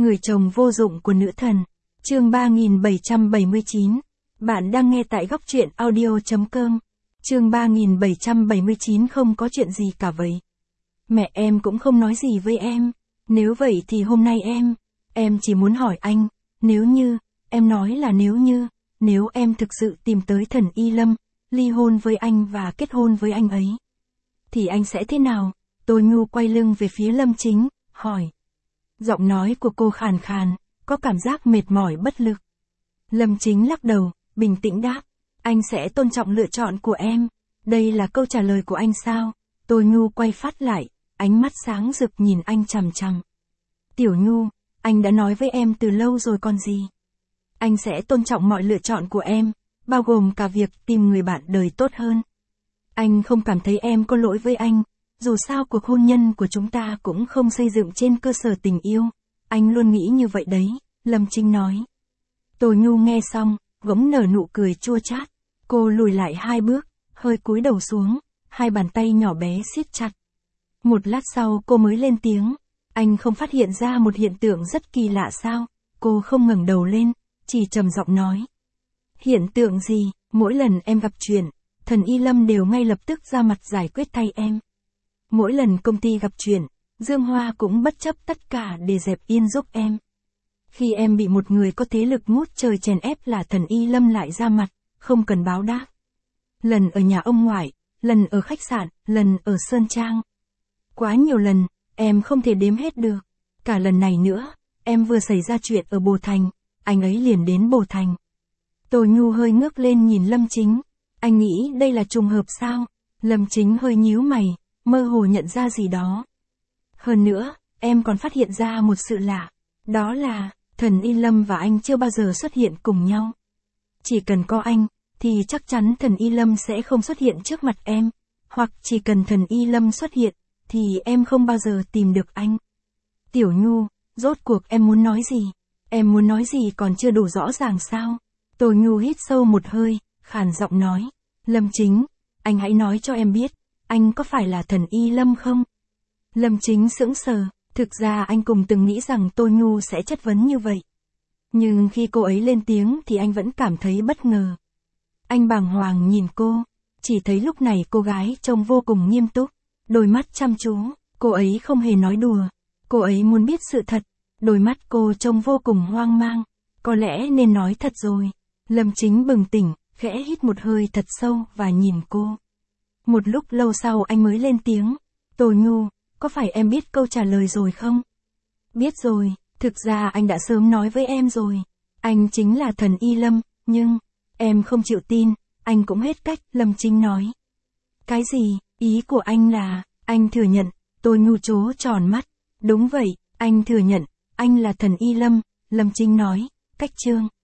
Người chồng vô dụng của nữ thần. Chương 3779. Bạn đang nghe tại góc truyện audio.com. Chương 3779 không có chuyện gì cả vậy. Mẹ em cũng không nói gì với em. Nếu vậy thì hôm nay em chỉ muốn hỏi anh, nếu như, em nói là nếu em thực sự tìm tới thần Y Lâm, ly hôn với anh và kết hôn với anh ấy, thì anh sẽ thế nào? Tôi Nhu quay lưng về phía Lâm Chính, hỏi. Giọng nói của cô khàn khàn, có cảm giác mệt mỏi bất lực. Lâm Chính lắc đầu, bình tĩnh đáp, anh sẽ tôn trọng lựa chọn của em. Đây là câu trả lời của anh sao? Tôi Nhu quay phát lại, ánh mắt sáng rực nhìn anh chằm chằm. Tiểu Nhu, anh đã nói với em từ lâu rồi còn gì. Anh sẽ tôn trọng mọi lựa chọn của em, bao gồm cả việc tìm người bạn đời tốt hơn. Anh không cảm thấy em có lỗi với anh, dù sao cuộc hôn nhân của chúng ta cũng không xây dựng trên cơ sở tình yêu. Anh luôn nghĩ như vậy đấy, Lâm Chính nói. Tô Nhu nghe xong, bỗng nở nụ cười chua chát. Cô lùi lại 2 bước, hơi cúi đầu xuống, hai bàn tay nhỏ bé siết chặt. Một lát sau cô mới lên tiếng. Anh không phát hiện ra một hiện tượng rất kỳ lạ sao? Cô không ngẩng đầu lên, chỉ trầm giọng nói. Hiện tượng gì? Mỗi lần em gặp chuyện, thần Y Lâm đều ngay lập tức ra mặt giải quyết thay em. Mỗi lần công ty gặp chuyện, Dương Hoa cũng bất chấp tất cả để dẹp yên giúp em. Khi em bị một người có thế lực ngút trời chèn ép là thần Y Lâm lại ra mặt, không cần báo đáp. Lần ở nhà ông ngoại, lần ở khách sạn, lần ở Sơn Trang. Quá nhiều lần, em không thể đếm hết được. Cả lần này nữa, em vừa xảy ra chuyện ở Bồ Thành, anh ấy liền đến Bồ Thành. Tô Nhu hơi ngước lên nhìn Lâm Chính. Anh nghĩ đây là trùng hợp sao? Lâm Chính hơi nhíu mày, mơ hồ nhận ra gì đó. Hơn nữa, em còn phát hiện ra một sự lạ. Đó là, thần Y Lâm và anh chưa bao giờ xuất hiện cùng nhau. Chỉ cần có anh, thì chắc chắn thần Y Lâm sẽ không xuất hiện trước mặt em. Hoặc chỉ cần thần Y Lâm xuất hiện, thì em không bao giờ tìm được anh. Tiểu Nhu, rốt cuộc em muốn nói gì? Em muốn nói gì còn chưa đủ rõ ràng sao? Tô Nhu hít sâu một hơi, khàn giọng nói. Lâm Chính, anh hãy nói cho em biết, anh có phải là thần Y Lâm không? Lâm Chính sững sờ, thực ra anh cùng từng nghĩ rằng Tô Nhu sẽ chất vấn như vậy. Nhưng khi cô ấy lên tiếng thì anh vẫn cảm thấy bất ngờ. Anh bàng hoàng nhìn cô, chỉ thấy lúc này cô gái trông vô cùng nghiêm túc, đôi mắt chăm chú, cô ấy không hề nói đùa, cô ấy muốn biết sự thật, đôi mắt cô trông vô cùng hoang mang, có lẽ nên nói thật rồi. Lâm Chính bừng tỉnh, khẽ hít một hơi thật sâu và nhìn cô. Một lúc lâu sau anh mới lên tiếng, Tô Nhu, có phải em biết câu trả lời rồi không? Biết rồi, thực ra anh đã sớm nói với em rồi, anh chính là thần Y Lâm, nhưng, em không chịu tin, anh cũng hết cách, Lâm Chính nói. Cái gì, ý của anh là, anh thừa nhận, Tô Nhu trố tròn mắt, đúng vậy, anh thừa nhận, anh là thần Y Lâm, Lâm Chính nói, cách chương.